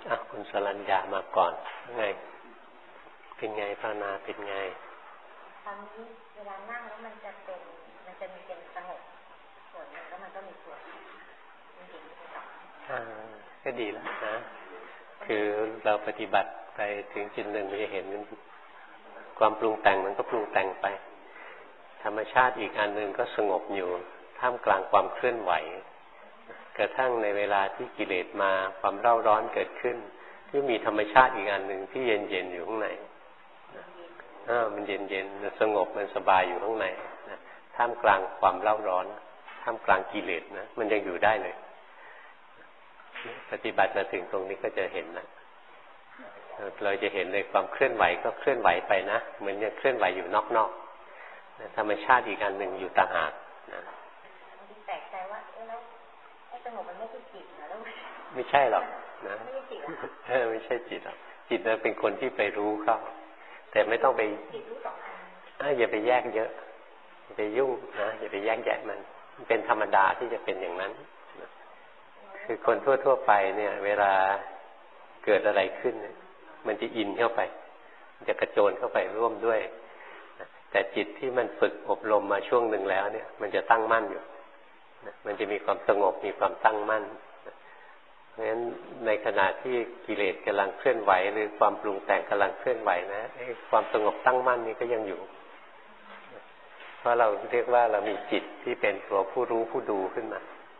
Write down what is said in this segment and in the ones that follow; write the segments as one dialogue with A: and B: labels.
A: คุณสรัญญามาก่อนไงเป็นไงภาวนาเป็นไง
B: ตอนนี้เวลานั่งแล้วมันจะมีเป็นสงบส่วนแล้วมันก็มีส่วนมันเห็นเป็นสอง
A: ก็ดีแล้วนะคือเราปฏิบัติไปถึงจุดหนึ่งมันจะเห็นความปรุงแต่งมันก็ปรุงแต่งไปธรรมชาติอีกอันหนึ่งก็สงบอยู่ท่ามกลางความเคลื่อนไหวกระทั่งในเวลาที่กิเลสมาความเร่าร้อนเกิดขึ้นที่มีธรรมชาติอีกอันหนึ่งที่เย็นๆอยู่ข้างในมันเย็นๆมันสงบมันสบายอยู่ข้างในนะท่ามกลางความเร่าร้อนท่ามกลางกิเลสนะมันยังอยู่ได้เลยปฏิบัติมาถึงตรงนี้ก็จะเห็นนะเราจะเห็นเลยความเคลื่อนไหวก็เคลื่อนไหวไปนะเหมือนยังเคลื่อนไหวอยู่นอกๆธรรมชาติอีกอันหนึ่งอยู่ต่างหากนะ
B: แปลกใจว่าแล้วไอ้สงบมันไม่ใช่จิตนะแล้ว
A: ไม่ใช่หรอกนะไม่ใช่จิตไม่ใช่จิตหรอกจิตมันเป็นคนที่ไปรู้เขาแต่ไม่ต้องไปอย่าไปแยกเยอะอย่าไปยุ่งนะอย่าไปแยกแยะมันเป็นธรรมดาที่จะเป็นอย่างนั้นคือคนทั่วๆไปเนี่ยเวลาเกิดอะไรขึ้นมันจะอินเข้าไปมันจะกระโจนเข้าไปร่วมด้วยแต่จิตที่มันฝึกอบรมมาช่วงหนึ่งแล้วเนี่ยมันจะตั้งมั่นอยู่มันจะมีความสงบมีความตั้งมั่นเพราะฉะนั้นในขณะที่กิเลสกำลังเคลื่อนไหวหรือความปรุงแต่งกำลังเคลื่อนไหวนะความสงบตั้งมั่นนี้ก็ยังอยู่เพราะเราเรียกว่าเรามีจิตที่เป็นตัวผู้รู้ผู้ดูขึ้นมา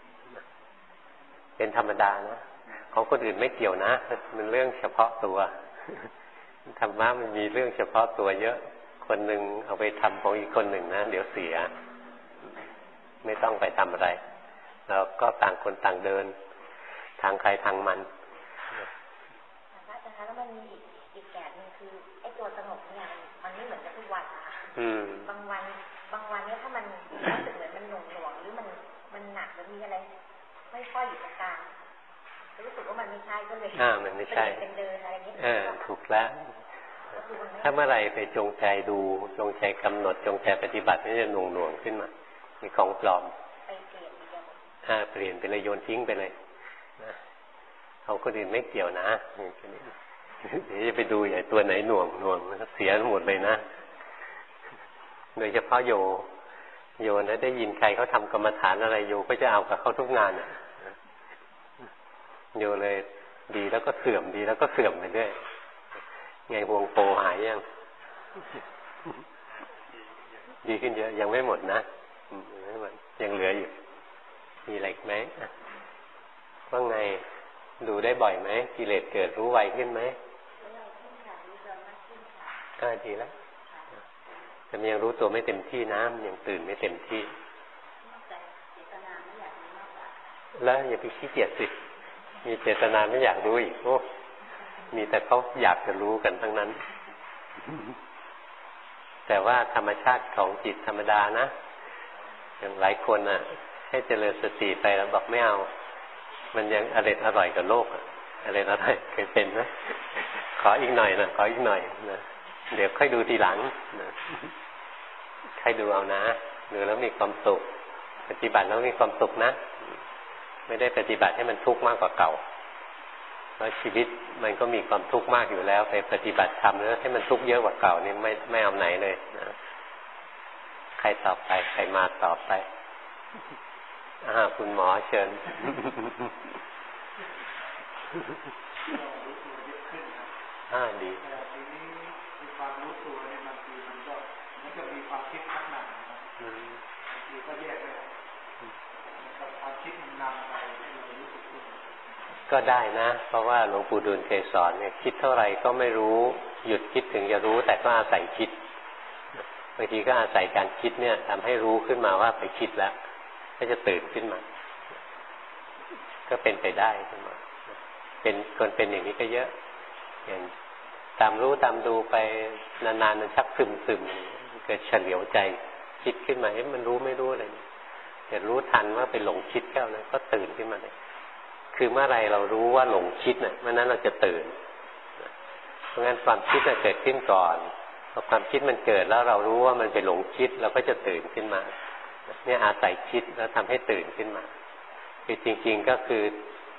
A: เป็นธรรมดานะของคนอื่นไม่เกี่ยวนะมันเรื่องเฉพาะตัวธรรมะมันมีเรื่องเฉพาะตัวเยอะคนหนึ่งเอาไปทำของอีกคนหนึ่งนะเดี๋ยวเสียไม่ต้องไปทำอะไรเราก็ต่างคนต่างเดินทางใครทางมัน
B: อาจารย์แล้วมันมีอีกแบบนึงคือไอ้ตัวสงบเนี่ยมันไม่เหมือนกับทุกวันนะคะบางวันเนี่ยถ้ามันรู้สึกเหมือนมันหน่วงหรือมันหนักหรือมีอะไรไม่ค่อยอยู่ตรงกลางรู้สึกว่ามันไม่ใช่ก็เลย
A: มันไม่ใช่
B: เป็นเดินอะไรนี้
A: ถูกแล้วถ้าเมื่อไหร่ไปจงใจดูจงใจกำหนดจงใจปฏิบัตินี่จะหน่วงขึ้นมามีของปลอม
B: ไปเปลี่ยน
A: ไปเลยโยนทิ้งไปเลยเขาคนอื่นไม่เกี่ยวนะเดี๋ยวจะไปดูใหญ่ตัวไหนหน่วงเสียหมดเลยนะโดยเฉพาะโยนะได้ยินใครเขาทำกรรมฐานอะไรโยก็จะเอากับเขาทุกงานโยเลยดีแล้วก็เสื่อมดีแล้วก็เสื่อมไปเรื่อยไงห่วงโปหายยังดีขึ้นเยอะยังไม่หมดนะยังเหลืออยู่มีอะไรไหมว่าไงดูได้บ่อยไหมกิเลสเกิดรู้ไวขึ้นไหมก็ดีแล้วแต่ยังรู้ตัวไม่เต็มที่นะยังตื่นไม่เต็มที่แล้วอย่าไปขี้เกียจสิมีเจตนาไม่อยากรู้อีกโอ้มีแต่เขาอยากจะรู้กันทั้งนั้นแต่ว่าธรรมชาติของจิตธรรมดานะอย่างหลายคนน่ะให้เจริญสติไปแล้วบอกไม่เอามันยังอร่อยกับโลกอะไรเคยเป็นนะขออีกหน่อยนะขออีกหน่อยนะเดี๋ยวค่อยดูทีหลังนะใครดูเอานะดูแล้วมีความสุขปฏิบัติแล้วมีความสุขนะไม่ได้ปฏิบัติให้มันทุกข์มากกว่าเก่าเพราะชีวิตมันก็มีความทุกข์มากอยู่แล้วไปปฏิบัติธรรมแล้วให้มันทุกข์เยอะกว่าเก่านี่ไม่เอาไหนเลยนะใครตอบไปใครมาตอบไปคุณหมอเชิญดี
C: ทีนี้มีความรู้ตัวเนี่ยบางทีมันจะมีความคิดพักหนักนะครับมีก็แยกไม่ออกกับความคิดมันนำไปให้เรารู้สึกตัว
A: ก็ได้นะเพราะว่าหลวงปู่ดูลย์เคยสอนเนี่ยคิดเท่าไหร่ก็ไม่รู้หยุดคิดถึงจะรู้แต่ก็อาศัยคิดบางทีก็อาศัยการคิดเนี่ยทำให้รู้ขึ้นมาว่าไปคิดแล้วก็จะตื่นขึ้นมาก็เป็นไปได้ขึ้นมาเป็นคนเป็นอย่างนี้ก็เยอะอย่างตามรู้ตามดูไปนานๆมันชักซึมเกิดเฉลียวใจคิดขึ้นมามันรู้ไม่รู้อะไรแต่รู้ทันว่าไปหลงคิดแค่นั้นก็ตื่นขึ้นมาเลยคือเมื่อไรเรารู้ว่าหลงคิดเมื่อนั้นเราจะตื่นเพราะงั้นความคิดจะเกิดขึ้นก่อนพอความคิดมันเกิดแล้วเรารู้ว่ามันไปหลงคิดเราก็จะตื่นขึ้นมาเนี่ยอาศัยคิดแล้วทำให้ตื่นขึ้นมาคือจริงๆก็คือ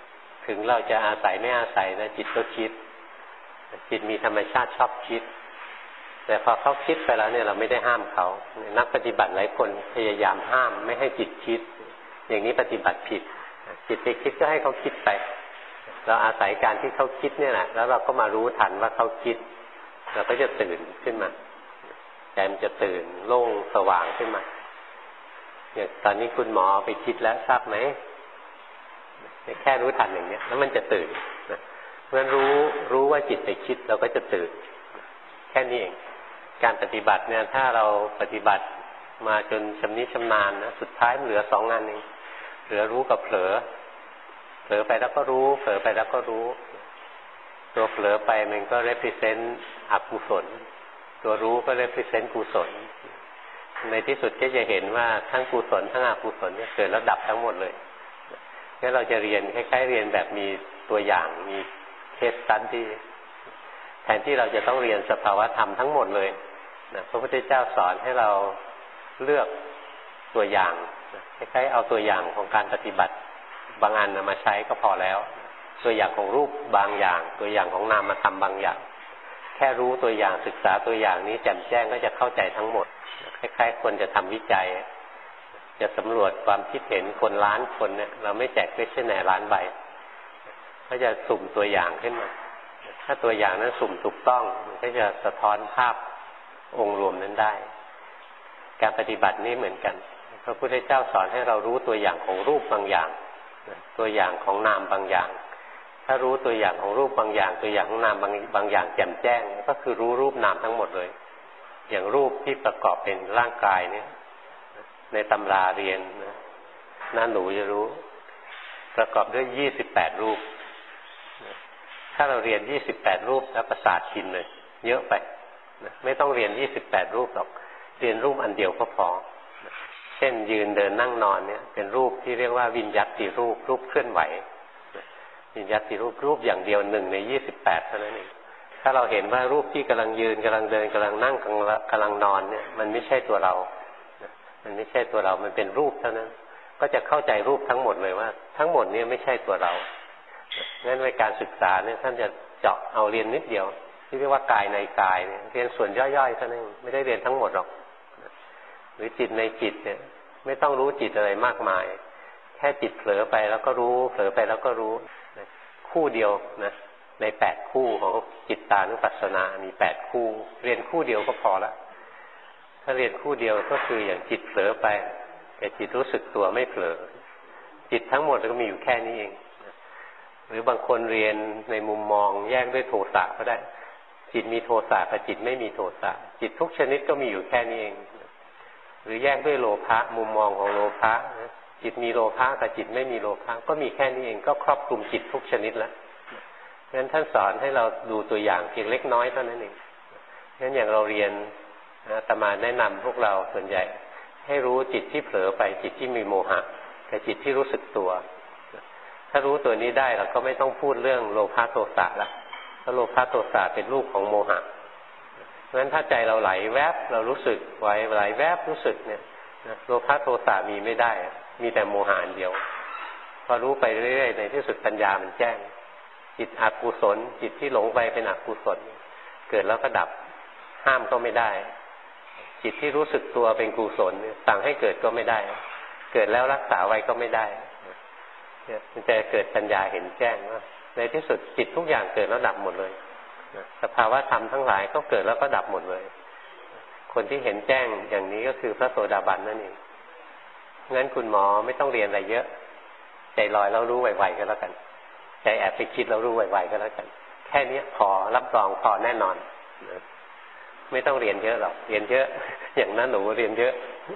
A: ถึงเราจะอาศัยไม่อาศัยนะจิตก็คิดจิตมีธรรมชาติชอบคิดแต่พอเขาคิดไปแล้วเนี่ยเราไม่ได้ห้ามเขานักปฏิบัติหลายคนพยายามห้ามไม่ให้จิตคิดอย่างนี้ปฏิบัติผิดจิตไปคิดก็ให้เขาคิดไปเราอาศัยการที่เขาคิดเนี่ยแหละแล้วเราก็มารู้ทันว่าเขาคิดเราก็จะตื่นขึ้นมาใจมันจะตื่นโล่งสว่างขึ้นมาอย่างตอนนี้คุณหมอไปคิดแล้วทราบไหมแค่รู้ทันอย่างนี้แล้วมันจะตื่นนะเพราะฉะนั้นรู้ว่าจิตไปคิดเราก็จะตื่นแค่นี้เองการปฏิบัติเนี่ยถ้าเราปฏิบัติมาจนชำนิชำนาญนะสุดท้ายมันเหลือ2 งานเองเหลือรู้กับเผลอไปแล้วก็รู้เผลอไปแล้วก็รู้ตัวเผลอไปมันก็ represent อกุศลตัวรู้ก็ represent กุศลในที่สุดก็จะเห็นว่าทั้งกุศลทั้งอกุศลเนี่ยเกิดแล้วดับทั้งหมดเลยงั้นเราจะเรียนคล้ายๆเรียนแบบมีตัวอย่างมีเคสสตั๊ดดี้แทนที่เราจะต้องเรียนสภาวธรรมทั้งหมดเลยนะพระพุทธเจ้าสอนให้เราเลือกตัวอย่างคล้ายๆเอาตัวอย่างของการปฏิบัติบางอันมาใช้ก็พอแล้วตัวอย่างของรูปบางอย่างตัวอย่างของนามธรรมบางอย่างแค่รู้ตัวอย่างศึกษาตัวอย่างนี้แจ่มแจ้งก็จะเข้าใจทั้งหมดคล้ายๆคนจะทำวิจัยจะสำรวจความคิดเห็นคนล้านคนเนี่ยเราไม่แจกเควสชั่นแนร์ล้านใบก็จะสุ่มตัวอย่างขึ้นมาถ้าตัวอย่างนั้นสุ่มถูกต้องมันก็จะสะท้อนภาพองค์รวมนั้นได้การปฏิบัตินี้เหมือนกันพระพุทธเจ้าสอนให้เรารู้ตัวอย่างของรูปบางอย่างตัวอย่างของนามบางอย่างถ้ารู้ตัวอย่างของรูปบางอย่างตัวอย่างของนามบางอย่างแจ่มแจ้งก็คือรู้รูปนามทั้งหมดเลยอย่างรูปที่ประกอบเป็นร่างกายเนี่ยในตำราเรียนน่าหนูจะรู้ประกอบด้วย28รูปถ้าเราเรียน28รูปแล้วประสาทกินเลยเยอะไปไม่ต้องเรียน28รูปหรอกเรียนรูปอันเดียวก็พอเช่นยืนเดินนั่งนอนเนี่ยเป็นรูปที่เรียกว่าวิญญัตติรูปรูปเคลื่อนไหววิญญัตติรูปอย่างเดียว1ใน28เท่านั้นเองถ้าเราเห็นว่ารูปที่กำลังยืนกำลังเดินกำลังนั่งกำลังนอนเนี่ยมันไม่ใช่ตัวเรามันไม่ใช่ตัวเรามันเป็นรูปเท่านั้นก็จะเข้าใจรูปทั้งหมดเลยว่าทั้งหมดนี้ไม่ใช่ตัวเรางั้นในการศึกษาเนี่ยท่านจะเจาะเอาเรียนนิดเดียวที่เรียกว่ากายในกายเนี่ยเรียนส่วนย่อยๆเท่านั้นไม่ได้เรียนทั้งหมดหรอกหรือจิตในจิตเนี่ยไม่ต้องรู้จิตอะไรมากมายแค่จิตเผลอไปแล้วก็รู้เผลอไปแล้วก็รู้คู่เดียวนะใน8คู่ของจิตตานุปัสสนามี8คู่เรียนคู่เดียวก็พอละถ้าเรียนคู่เดียวก็คืออย่างจิตเผลอไปแต่จิตรู้สึกตัวไม่เผลอจิตทั้งหมดก็มีอยู่แค่นี้เองหรือบางคนเรียนในมุมมองแยกด้วยโทสะก็ได้จิตมีโทสะกับจิตไม่มีโทสะจิตทุกชนิดก็มีอยู่แค่นี้เองหรือแยกด้วยโลภะมุมมองของโลภะจิตมีโลภะกับจิตไม่มีโลภะก็มีแค่นี้เองก็ครอบคลุมจิตทุกชนิดแล้วงั้นท่านสอนให้เราดูตัวอย่างเพียงเล็กน้อยเท่านั้นเองงั้นอย่างเราเรียนอาตมาแนะนำพวกเราส่วนใหญ่ให้รู้จิตที่เผลอไปจิตที่มีโมหะกับจิตที่รู้สึกตัวถ้ารู้ตัวนี้ได้เราก็ไม่ต้องพูดเรื่องโลภะโทสะละเพราะโลภะโทสะเป็นรูปของโมหะเพราะฉะนั้นถ้าใจเราไหลแวบเรารู้สึกไหลแวบรู้สึกเนี่ยโลภะโทสะมีไม่ได้มีแต่โมหะเดียวพอรู้ไปเรื่อยๆในที่สุดปัญญามันแจ้งจิตอกุศลจิตที่หลงไปเป็นอกุศลเกิดแล้วก็ดับห้ามก็ไม่ได้จิตที่รู้สึกตัวเป็นกุศลสั่งให้เกิดก็ไม่ได้เกิดแล้วรักษาไว้ก็ไม่ได้มันจะเกิดปัญญาเห็นแจ้งว่าในที่สุดจิตทุกอย่างเกิดแล้วดับหมดเลยสภาวะธรรมทั้งหลายก็เกิดแล้วก็ดับหมดเลยคนที่เห็นแจ้งอย่างนี้ก็คือพระโสดาบันนั่นเองงั้นคุณหมอไม่ต้องเรียนอะไรเยอะใจลอยแล้วรู้ไวๆก็แล้วกันใจแอบไปคิดแล้วรู้ไวๆก็แล้วกันแค่นี้พอรับรองพอแน่นอนไม่ต้องเรียนเยอะหรอกเรียนเยอะอย่างนั้นหนูเรียนเยอะ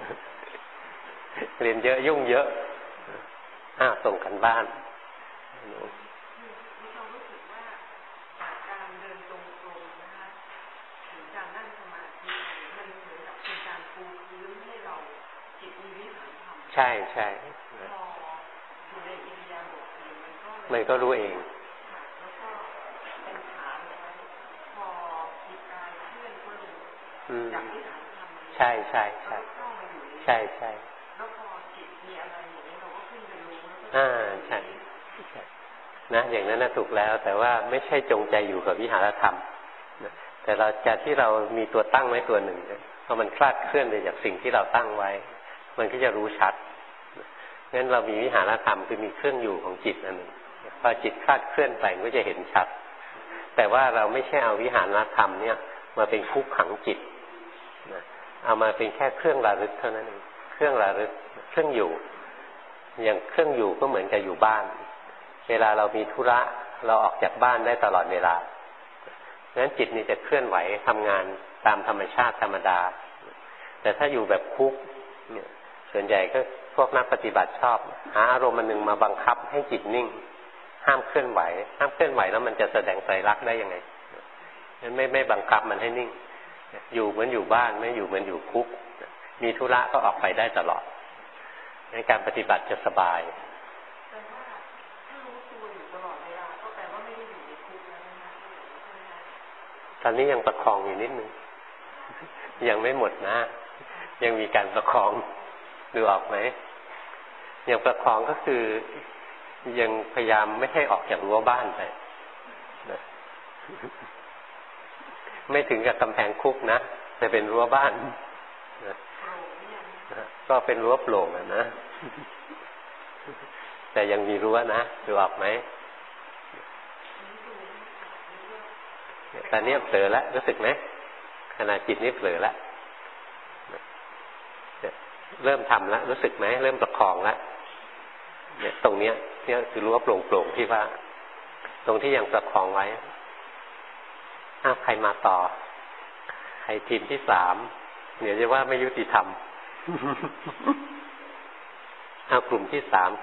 A: เรียนเยอะยุ่งเยอะส่งกันบ้านใช่ใช่มันก็รู้เองใช่ใช่ใช่ใช่ใช่ใช่นะอย่างนั้นถูกแล้วแต่ว่าไม่ใช่จงใจอยู่กับวิหารธรรมนะแต่เราจากที่เรามีตัวตั้งไว้ตัวหนึ่งเนี่ยพอมันคลาดเคลื่อนไปจากสิ่งที่เราตั้งไว้มันก็จะรู้ชัดงั้นเรามีวิหารธรรมคือมีเครื่องอยู่ของจิตอันหนึ่งพอจิตคลาดเคลื่อนไปก็จะเห็นชัดแต่ว่าเราไม่ใช่เอาวิหารธรรมเนี่ยมาเป็นคุกขังจิตนะเอามาเป็นแค่เครื่องระลึกเท่านั้นเองเครื่องระลึกเครื่องอยู่อย่างเครื่องอยู่ก็เหมือนกับอยู่บ้านเวลาเรามีธุระเราออกจากบ้านได้ตลอดเวลาเพราะฉะนั้นจิตนี่จะเคลื่อนไหวทำงานตามธรรมชาติธรรมดาแต่ถ้าอยู่แบบคุกเนี่ยส่วนใหญ่ก็พวกนักปฏิบัติชอบหาอารมณ์อันหนึ่งมาบังคับให้จิตนิ่งห้ามเคลื่อนไหวห้ามเคลื่อนไหวแล้วมันจะแสดงไตรลักษณ์ได้ยังไงงั้นไม่บังคับมันให้นิ่งอยู่เหมือนอยู่บ้านไม่อยู่เหมือนอยู่คุกมีธุระก็ออกไปได้ตลอดในการปฏิบัติจะสบายตอนนี้ยังประคองอยู่นิดนึงยังไม่หมดนะยังมีการประคองดูออกไหมยังประคองก็คือยังพยายามไม่ให้ออกจากรั้วบ้านไปนะไม่ถึงกับกำแพงคุกนะแต่เป็นรั้วบ้านนะก็เป็นรั้วโปร่งนะแต่ยังมีรั้วนะดูออกไหมตอนนี้เผลอแล้วรู้สึกไหมขณะจิตนี้เผลอแล้วเริ่มทำแล้วรู้สึกไหมเริ่มประคองแล้วเนี่ยตรงเนี้ยคือรั้วโปร่งๆที่ว่าตรงที่ยังประคองไว้ใครมาต่อใครทีมที่3เดี๋ยวจะว่าไม่ยุติธรรมกลุ่มที่3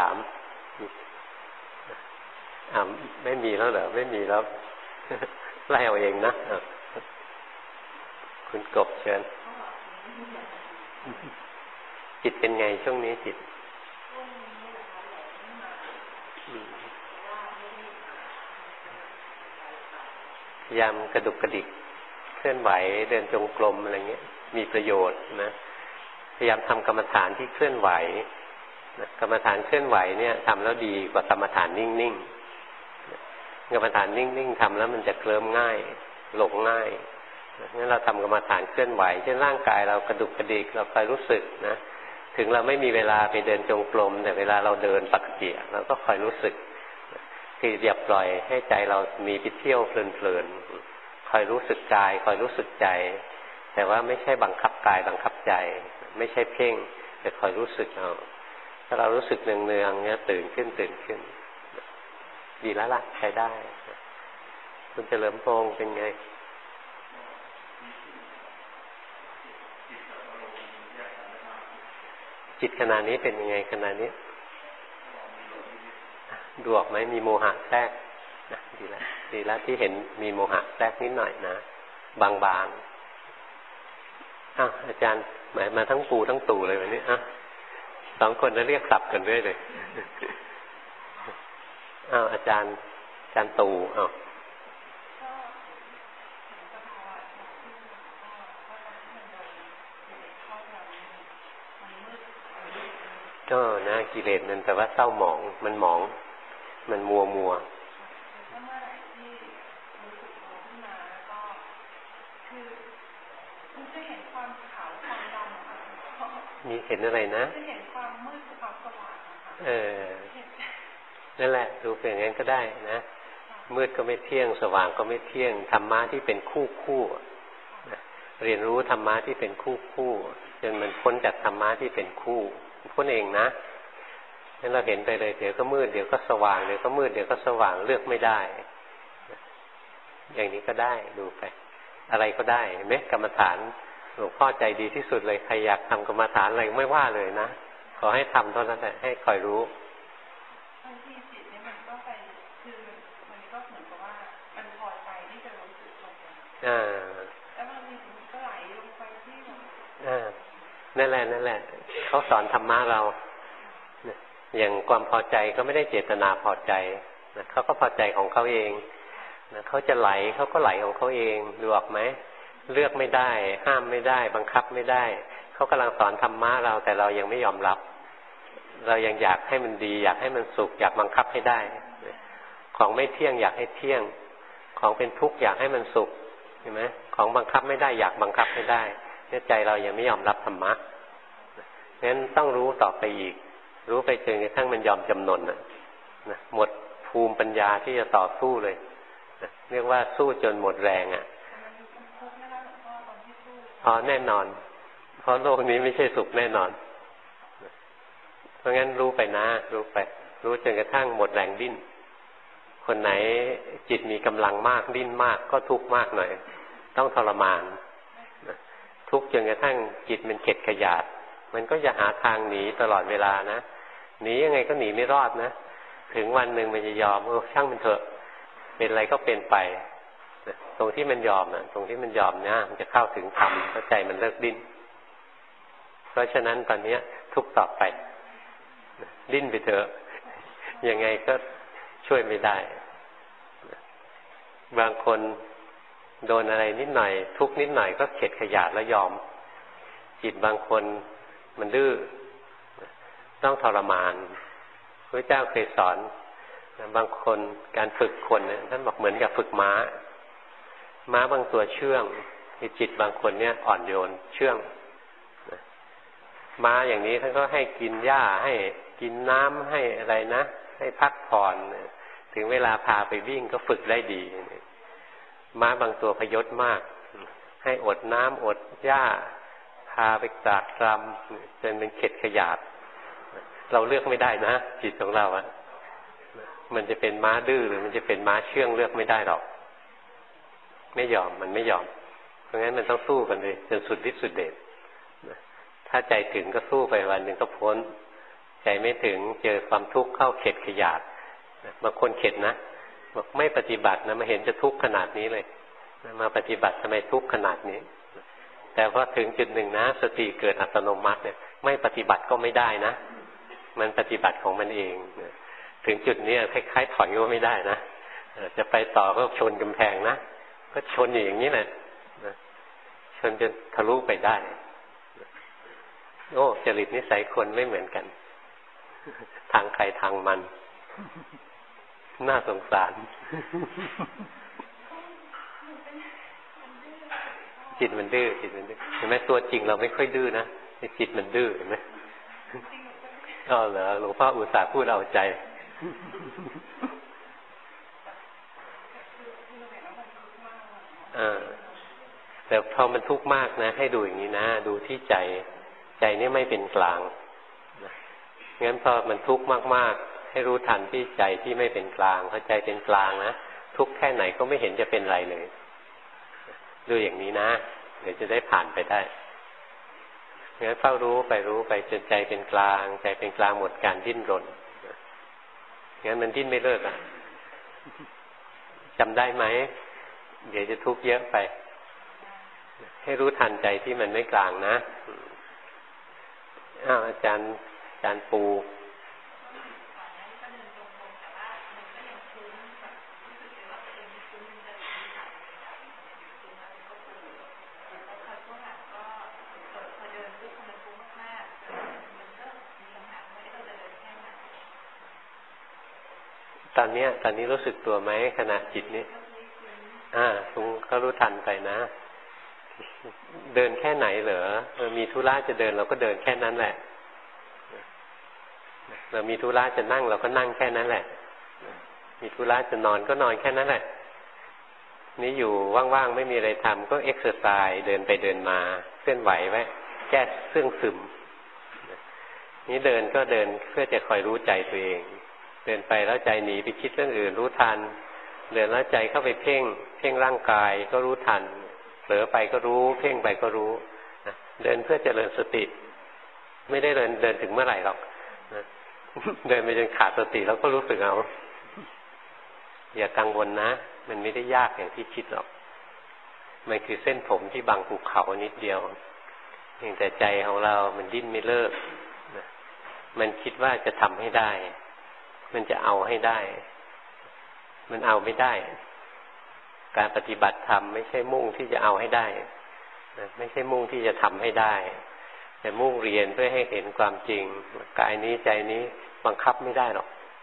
A: ไม่มีแล้วเหรอไม่มีแล้วไล่เอาเองนะคุณกบเชิญจิตเป็นไงช่วงนี้จิตพยายามกระดุกกระดิกเคลื่อนไหวเดินจงกรมอะไรเงี้ยมีประโยชน์นะพยายามทำกรรมฐานที่เคลื่อนไหวนะกรรมฐานเคลื่อนไหวเนี่ยทำแล้วดีกว่ากรรมฐานนิ่งๆกรรมฐานนิ่งๆทำแล้วมันจะเคลิ้มง่ายหลงง่ายงั้นเราทำกรรมฐานเคลื่อนไหวเช่นร่างกายเรากระดุกกระดิกเราคอยรู้สึกนะถึงเราไม่มีเวลาไปเดินจงกรมแต่เวลาเราเดินปกติเราก็คอยรู้สึกคืออย่าปล่อยให้ใจเรามีไปเที่ยวเพลินๆคอยรู้สึกกายคอยรู้สึกใจแต่ว่าไม่ใช่บังคับกายบังคับใจไม่ใช่เพ่งแต่คอยรู้สึกเอาถ้าเรารู้สึกเนืองๆเนี่ยตื่นขึ้นดีแล้วล่ะใช้ได้คุณเฉลิมพงษ์เป็นไงจิตขณะนี้เป็นยังไงขณะนี้ดูออกไหมมีโมหะแทรกนะดีแล้วที่เห็นมีโมหะแทรกนิดหน่อยนะบางๆอาจารย์หมายมาทั้งปูทั้งตู่เลยวันนี้2 คนจะเรียกสับกันเรื่อยเลยอาจารย์ตู่ก็นะกิเลสมันแต่ว่าเศร้าหมองมันหมองมันมัวมีเห็นอะไรนะเห็นความมืดความสว่างนั่นแหละดูเป็นอย่างนั้นก็ได้นะมืดก็ไม่เที่ยงสว่างก็ไม่เที่ยงธรรมะที่เป็นคู่เรียนรู้ธรรมะที่เป็นคู่จนมันพ้นจากธรรมะที่เป็นคู่พ้นเองนะงั้นเราเห็นไปเลยเดี๋ยวก็มืดเดี๋ยวก็สว่างเดี๋ยวก็มืดเดี๋ยวก็สว่างเลือกไม่ได้อย่างนี้ก็ได้ดูไปอะไรก็ได้เห็นไหมกรรมฐานหลวงพ่อใจดีที่สุดเลยใครอยากทำกรรมฐานอะไรไม่ว่าเลยนะขอให้ทำเท่านั้นแหละให้คอยรู้บางทีจิตเนี่ยมันก็ไปคือมันก็เหมือนกับว่ามันพอใจที่จะรู้สึกลงไปแล้วบางทีมันก็ไหลลงไปที่นั่นแหละเขาสอนธรรมะเราอย่างความพอใจก็ไม่ได้เจตนาพอใจนะเขาก็พอใจของเขาเองนะเขาจะไหลเขาก็ไหลของเขาเองดูออกไหมเลือกไม่ได้ห้ามไม่ได้บังคับไม่ได้เขากำลังสอนธรรมะเราแต่เรายังไม่ยอมรับเรายังอยากให้มันดีอยากให้มันสุขอยากบังคับให้ได้ของไม่เที่ยงอยากให้เที่ยงของเป็นทุกข์อยากให้มันสุขเห็นไหมของบังคับไม่ได้อยากบังคับไม่ได้เนี่ยใจเรายังไม่ยอมรับธรรมะงั้นต้องรู้ต่อไปอีกรู้ไปจนกระทั่งมันยอมจำนนนะหมดภูมิปัญญาที่จะต่อสู้เลยเรียกว่าสู้จนหมดแรงอ่ะแน่นอนเพราะโลกนี้ไม่ใช่สุขแน่นอนเพราะงั้นรู้ไปนะรู้ไปรู้จนกระทั่งหมดแรงดิ้นคนไหนจิตมีกำลังมากดิ้นมากก็ทุกข์มากหน่อยต้องทรมานทุกข์จนกระทั่งจิตมันเข็ดขยาดมันก็จะหาทางหนีตลอดเวลานะหนียังไงก็หนีไม่รอดนะถึงวันหนึ่งมันจะยอมช่างมันเถอะเป็นอะไรก็เป็นไปตรงที่มันยอมนะตรงที่มันยอมเนี่ยมันจะเข้าถึงธรรมเข้าใจมันเลิกดิ้นเพราะฉะนั้นตอนนี้ทุกต่อไปดิ้นไปเถอะยังไงก็ช่วยไม่ได้บางคนโดนอะไรนิดหน่อยทุกนิดหน่อยก็เข็ดขยาดแล้วยอมจิตบางคนมันดื้อต้องทรมานพระเจ้าเคยสอนบางคนการฝึกคนเนี่ยท่านบอกเหมือนกับฝึกม้าบางตัวเชื่องจิตบางคนเนี่ยอ่อนโยนเชื่องม้าอย่างนี้ท่านก็ให้กินหญ้าให้กินน้ำให้อะไรนะให้พักผ่อนถึงเวลาพาไปวิ่งก็ฝึกได้ดีม้าบางตัวพยศมากให้อดน้ำอดหญ้าพาไปตากตรำจนเป็นเข็ดขยาดเราเลือกไม่ได้นะจิตของเราอะมันจะเป็นม้าดื้อหรือมันจะเป็นม้าเชื่องเลือกไม่ได้หรอกไม่ยอมมันไม่ยอมเพราะงั้นมันต้องสู้กันเลยจนสุดฤทธิ์สุดเดชถ้าใจถึงก็สู้ไปวันหนึ่งก็พ้นใจไม่ถึงเจอความทุกข์เข้าเข็ดขยาดบางคนเข็ดนะบอกไม่ปฏิบัตินะมาเห็นจะทุกข์ขนาดนี้เลยมาปฏิบัติทำไมทุกข์ขนาดนี้แต่พอถึงจุดหนึ่งนะสติเกิดอัตโนมัติเนี่ยไม่ปฏิบัติก็ไม่ได้นะมันปฏิบัติของมันเองถึงจุดนี้คล้ายๆถอยก็ไม่ได้นะจะไปต่อก็ชนกำแพงนะก็ชนอย่างนี้แหละชนจนทะลุไปได้โอ้จริตนิสัยคนไม่เหมือนกันทางใครทางมันน่าสงสารจิตมันดื้อจิตมันดื้อเห็นไหมตัวจริงเราไม่ค่อยดื้อนะจิตมันดื้อเห็นไหมเหรอหลวงพ่ออุตส่าห์พูดเอาใจแต่พอมันทุกข์มากนะให้ดูอย่างนี้นะดูที่ใจนี่ไม่เป็นกลางงั้นพอมันทุกข์มากๆให้รู้ทันที่ใจที่ไม่เป็นกลางพอใจเป็นกลางนะทุกข์แค่ไหนก็ไม่เห็นจะเป็นไรเลยดูอย่างนี้นะเดี๋ยวจะได้ผ่านไปได้งั้นเฝ้ารู้ไปจนใจเป็นกลางใจเป็นกลางหมดการดิ้นรนงั้นมันดิ้นไม่เลิกจำได้ไหมเดี๋ยวจะทุกข์เยอะไปให้รู้ทันใจที่มันไม่กลางนะอาจารย์ปูตอนนี้รู้สึกตัวไหมขณะจิตนี้คุณก็รู้ทันไปนะเดินแค่ไหนเหรอมีธุระจะเดินเราก็เดินแค่นั้นแหละเรามีธุระจะนั่งเราก็นั่งแค่นั้นแหละมีธุระจะนอนก็นอนแค่นั้นแหละนี่อยู่ว่างๆไม่มีอะไรทำก็เอ็กซ์เซอร์ไซส์เดินไปเดินมาเคลื่อนไหวไว้แก้เสื่องซึมนี่เดินก็เดินเพื่อจะคอยรู้ใจตัวเองเดินไปแล้วใจหนีไปคิดเรื่องอื่นรู้ทันเดินแล้วใจเข้าไปเพ่งร่างกายก็รู้ทันเผลอไปก็รู้เพ่งไปก็รู้เดินเพื่อเจริญสติไม่ได้เดินถึงเมื่อไหร่หรอกเดินไปจนขาดสติแล้วก็รู้สึกเอาอย่ากังวลนะมันไม่ได้ยากอย่างที่คิดหรอกมันคือเส้นผมที่บังภูเขานิดเดียวเพียงแต่ใจของเรามันดิ้นไม่เลิกมันคิดว่าจะทำให้ได้มันจะเอาให้ได้มันเอาไม่ได้การปฏิบัติธรรมไม่ใช่มุ่งที่จะเอาให้ได้ไม่ใช่มุ่งที่จะทำให้ได้แต่มุ่งเรียนเพื่อให้เห็นความจริงกายนี้ใจนี้บังคับไม่ได้หรอก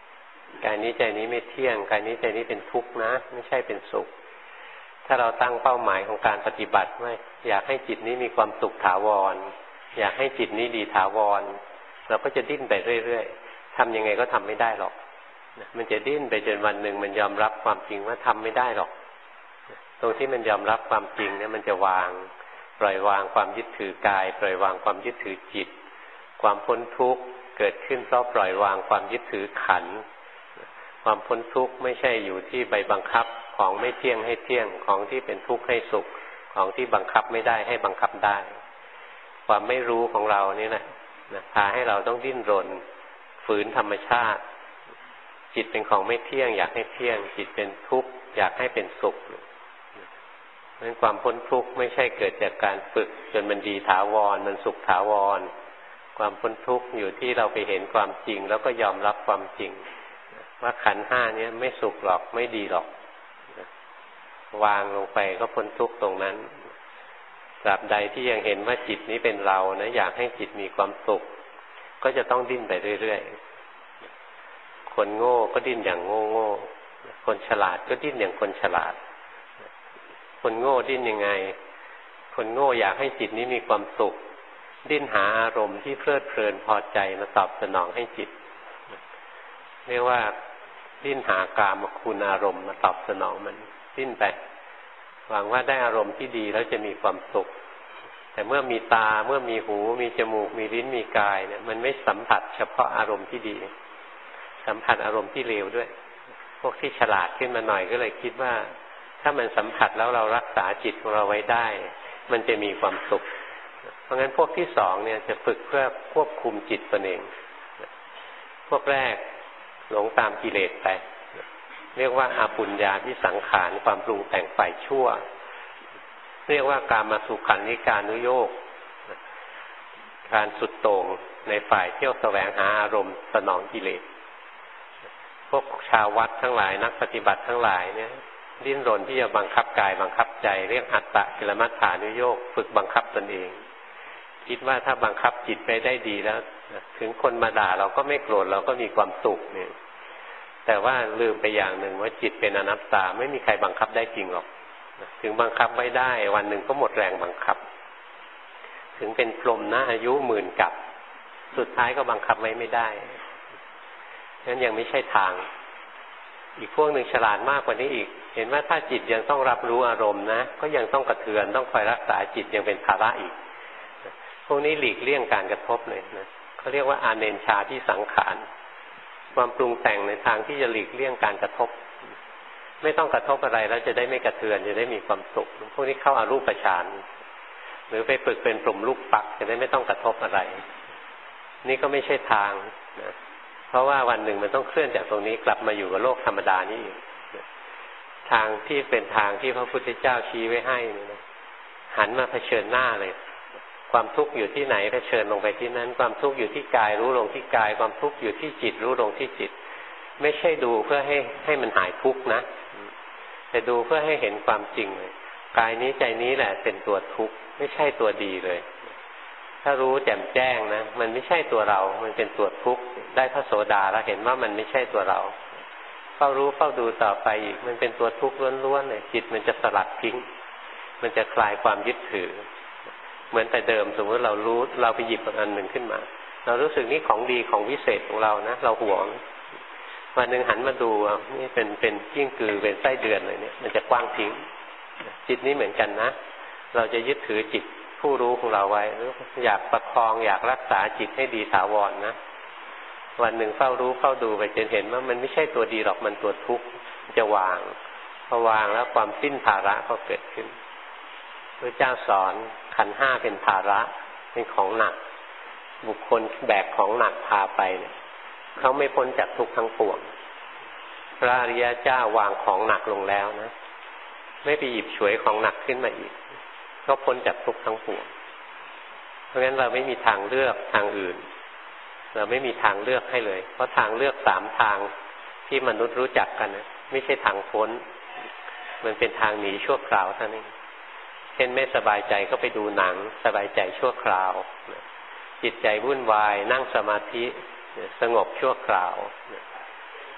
A: กายนี้ใจนี้ไม่เที่ยงกายนี้ใจนี้เป็นทุกข์นะไม่ใช่เป็นสุขถ้าเราตั้งเป้าหมายของการปฏิบัติว่าอยากให้จิตนี้มีความสุขถาวรอยากให้จิตนี้ดีถาวรเราก็จะดิ้นไปเรื่อยๆทำยังไงก็ทำไม่ได้หรอกมันจะดิ้นไปจนวันหนึ่งมันยอมรับความจริงว่าทำไม่ได้หรอกตรงที่มันยอมรับความจริงเนี่ยมันจะวางปล่อยวางความยึดถือกายปล่อยวางความยึดถือจิตความพ้นทุกข์เกิดขึ้นเพราะปล่อยวางความยึดถือขันธ์ความพ้นทุกข์ไม่ใช่อยู่ที่ใบบังคับของไม่เที่ยงให้เที่ยงของที่เป็นทุกข์ให้สุขของที่บังคับไม่ได้ให้บังคับได้ความไม่รู้ของเรานี่แหละพาให้เราต้องดิ้นรนฝืนธรรมชาติจิตเป็นของไม่เที่ยงอยากให้เที่ยงจิตเป็นทุกข์อยากให้เป็นสุขเพราะฉะนั้นความพ้นทุกข์ไม่ใช่เกิดจากการฝึกจนมันดีถาวรมันสุขถาวรความพ้นทุกข์อยู่ที่เราไปเห็นความจริงแล้วก็ยอมรับความจริงว่าขันธ์ห้านี้ไม่สุขหรอกไม่ดีหรอกวางลงไปก็พ้นทุกข์ตรงนั้นตราบใดที่ยังเห็นว่าจิตนี้เป็นเรานะอยากให้จิตมีความสุขก็จะต้องดิ้นไปเรื่อยๆคนโง่ก็ดิ้นอย่างโง่ๆคนฉลาดก็ดิ้นอย่างคนฉลาดคนโง่ดิ้นยังไงคนโง่อยากให้จิตนี้มีความสุขดิ้นหาอารมณ์ที่เพลิดเพลินพอใจมาตอบสนองให้จิตเรียกว่าดิ้นหากามคุณอารมณ์มาตอบสนองมันดิ้นไปหวังว่าได้อารมณ์ที่ดีแล้วจะมีความสุขแต่เมื่อมีตาเมื่อมีหูมีจมูกมีลิ้นมีกายเนี่ยมันไม่สัมผัสเฉพาะอารมณ์ที่ดีสัมผัสอารมณ์ที่เลวด้วยพวกที่ฉลาดขึ้นมาหน่อยก็เลยคิดว่าถ้ามันสัมผัสแล้วเรารักษาจิตของเราไว้ได้มันจะมีความสุขเพราะงั้นพวกที่สองเนี่ยจะฝึกเพื่อควบคุมจิตตนเองพวกแรกหลงตามกิเลสไปเรียกว่าอาปุญญาที่สังขารความปรุงแต่งฝ่ายชั่วเรียกว่ากามสุขันธิกานุโยคการสุดโต่งในฝ่ายเที่ยวแสวงหาอารมณ์สนองกิเลสพวกชาววัดทั้งหลายนักปฏิบัติทั้งหลายเนี่ยดิ้นรนที่จะบังคับกายบังคับใจเรียกอัตตะกิลมัฏฐานุโยคฝึกบังคับตนเองคิดว่าถ้าบังคับจิตไปได้ดีแล้วถึงคนมาด่าเราก็ไม่โกรธเราก็มีความสุขเนี่ยแต่ว่าลืมไปอย่างหนึ่งว่าจิตเป็นอนัตตาไม่มีใครบังคับได้จริงหรอกถึงบังคับไว้ได้วันหนึ่งก็หมดแรงบังคับถึงเป็นพรหมนะอายุหมื่นกับสุดท้ายก็บังคับไว้ไม่ได้นั้นยังไม่ใช่ทางอีกพวกหนึ่งฉลาดมากกว่านี้อีกเห็นว่าถ้าจิตยังต้องรับรู้อารมณ์นะก็ยังต้องกระเทือนต้องคอยรักษาจิตยังเป็นภาระอีกพวกนี้หลีกเลี่ยงการกระทบเลยนะเขาเรียกว่าอาเนญชาที่สังขารความปรุงแต่งในทางที่จะหลีกเลี่ยงการกระทบไม่ต้องกระทบอะไรแล้วจะได้ไม่กระเทือนจะได้มีความสุขพวกนี้เข้าอารูปฌานหรือไปฝึกเป็นพรหมลูกปักจะได้ไม่ต้องกระทบอะไรนี่ก็ไม่ใช่ทางนะเพราะว่าวันหนึ่งมันต้องเคลื่อนจากตรงนี้กลับมาอยู่กับโลกธรรมดานี่ทางที่เป็นทางที่พระพุทธเจ้าชี้ไว้ให้นี่นะหันมาเผชิญหน้าเลยความทุกข์อยู่ที่ไหนเผชิญลงไปที่นั้นความทุกข์อยู่ที่กายรู้ลงที่กายความทุกข์อยู่ที่จิตรู้ลงที่จิตไม่ใช่ดูเพื่อให้มันหายทุกข์นะแต่ดูเพื่อให้เห็นความจริงเลยกายนี้ใจนี้แหละเป็นตัวทุกข์ไม่ใช่ตัวดีเลยถ้ารู้แจ่มแจ้งนะมันไม่ใช่ตัวเรามันเป็นตัวทุกข์ได้พระโสดาแล้วเห็นว่ามันไม่ใช่ตัวเราเฝ้ารู้เฝ้าดูต่อไปอีกมันเป็นตัวทุกข์ล้วนๆเลยจิตมันจะสลัดทิ้งมันจะคลายความยึดถือเหมือนแต่เดิมสมมติเรารู้เราไปหยิบอันหนึ่งขึ้นมาเรารู้สึกนี่ของดีของวิเศษของเรานะเราหวงวันหนึ่งหันมาดูนี่เป็นกิ้งกือเป็นไส้เดือนเลยเนี่ยมันจะกว้างทิ้งจิตนี้เหมือนกันนะเราจะยึดถือจิตผู้รู้ของเราไว้อยากประคองอยากรักษาจิตให้ดีถาวรนะวันหนึ่งเฝ้ารู้เฝ้าดูไปจนเห็นว่ามันไม่ใช่ตัวดีหรอกมันตัวทุกข์จะวางพอวางแล้วความสิ้นภาระก็เกิดขึ้นพระเจ้าสอนขันธ์ห้าเป็นภาระเป็นของหนักบุคคลแบกของหนักพาไปเนี่ยเขาไม่พ้นจากทุกข์ทั้งปวงพระอริยเจ้าวางของหนักลงแล้วนะไม่ไปหยิบฉวยของหนักขึ้นมาอีกก็พ้นจากทุกข์ทั้งปวงเพราะงั้นเราไม่มีทางเลือกทางอื่นเราไม่มีทางเลือกให้เลยเพราะทางเลือกสามทางที่มนุษย์รู้จักกันนะไม่ใช่ทางพ้นมันเป็นทางหนีชั่วคราวเท่านั้นเช่นไม่สบายใจก็ไปดูหนังสบายใจชั่วคราวจิตใจวุ่นวายนั่งสมาธิสงบชั่วคราว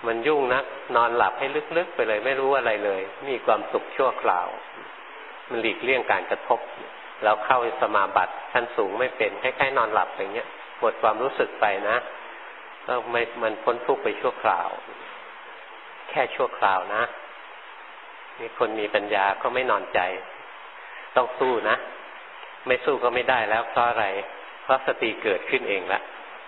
A: มันยุ่งนักนอนหลับให้ลึกๆไปเลยไม่รู้อะไรเลยมีความสุขชั่วคราวมันหลีกเลี่ยงการกระทบแล้วเข้าสมาบัติชั้นสูงไม่เป็นคล้ายๆนอนหลับอย่างเงี้ยหมดความรู้สึกไปนะก็ไม่มันพ้นทุกข์ไปชั่วคราวแค่ชั่วคราวนะนี่คนมีปัญญาก็ไม่นอนใจต้องสู้นะไม่สู้ก็ไม่ได้แล้วเพราะอะไรเพราะสติเกิดขึ้นเองละ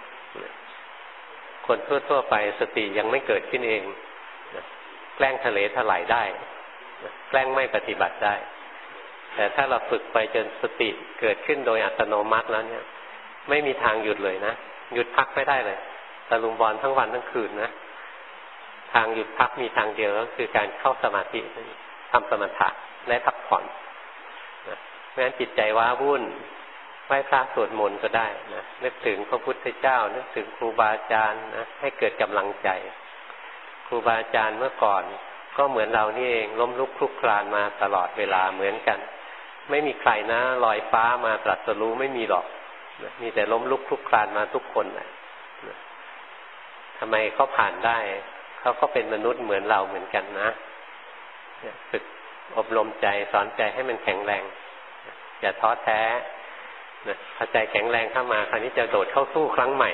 A: คนทั่วๆไปสติยังไม่เกิดขึ้นเองแกล้งทะเลถลายได้แกล้งไม่ปฏิบัติได้แต่ถ้าเราฝึกไปจนสติเกิดขึ้นโดยอัตโนมัติแล้วเนี่ยไม่มีทางหยุดเลยนะหยุดพักไม่ได้เลยตะลุมบอลทั้งวันทั้งคืนนะทางหยุดพักมีทางเดียวก็คือการเข้าสมาธิทำสมถะและพักผ่อนนะไม่งั้นจิตใจว้าวุ่นไหว้พระสวดมนต์ก็ได้นะนึกถึงพระพุทธเจ้านึกถึงครูบาอาจารย์นะให้เกิดกำลังใจครูบาอาจารย์เมื่อก่อนก็เหมือนเรานี่เองล้มลุกคลุกคลานมาตลอดเวลาเหมือนกันไม่มีใครนะลอยฟ้ามาตรัสรู้ไม่มีหรอกมีแต่ล้มลุกคลุกคลานมาทุกคนนะทำไมเขาผ่านได้เขาก็เป็นมนุษย์เหมือนเราเหมือนกันนะฝึกอบรมใจสอนใจให้มันแข็งแรงอย่าท้อแท้พอใจแข็งแรงเข้ามาคราวนี้จะโดดเข้าสู้ครั้งใหม่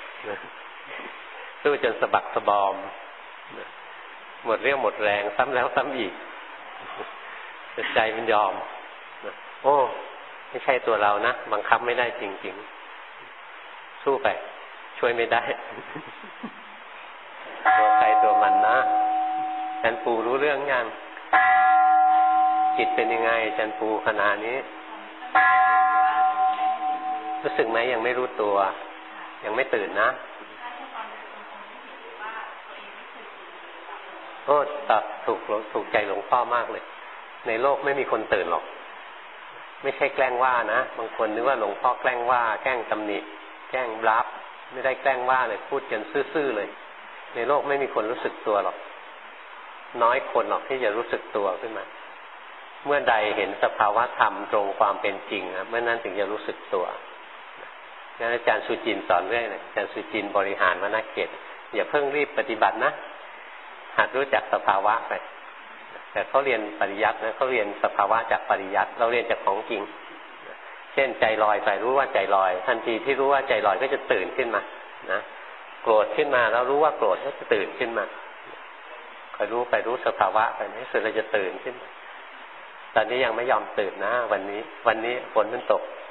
A: สู้จนสะบักสะบอมหมดเรี่ยวหมดแรงซ้ำแล้วซ้ำอีกใจมันยอมโอ้ไม่ใช่ตัวเรานะบังคับไม่ได้จริงๆสู้ไปช่วยไม่ได้ตัวใครตัวมันนะจันปูรู้เรื่องยังจิตเป็นยังไงจันปูขณะนี้รู้สึกไหมยังไม่รู้ตัวยังไม่ตื่นนะโอ้ตัดถูกใจหลวงพ่อมากเลยในโลกไม่มีคนตื่นหรอกไม่ใช่แกล้งว่านะบางคนนึกว่าหลวงพ่อแกล้งว่าแกล้งตำหนิแกล้งบลัฟไม่ได้แกล้งว่าเลยพูดกันซื่อๆเลยในโลกไม่มีคนรู้สึกตัวหรอกน้อยคนหรอกที่จะรู้สึกตัวขึ้นมาเมื่อใดเห็นสภาวะธรรมตรงความเป็นจริงนะเมื่อนั้นถึงจะรู้สึกตัวงั้นอาจารย์สุจินต์สอนเรื่อยเลยอาจารย์สุจินต์บริหารวนาเขตอย่าเพิ่งรีบปฏิบัตินะหัดรู้จักสภาวะไปแต่เขาเรียนปริยัตินะเขาเรียนสภาวะจากปริยัติเราเรียนจากของจริงเช่นใจลอยไปรู้ว่าใจลอยทันทีที่รู้ว่าใจลอยก็จะตื่นขึ้นมานะโกรธขึ้นมาแล้วรู้ว่าโกรธก็จะตื่นขึ้นมาคอยรู้ไปรู้สภาวะไปในที่สุดเราจะตื่นขึ้นตอนนี้ยังไม่ยอมตื่นนะวันนี้ฝนมันตก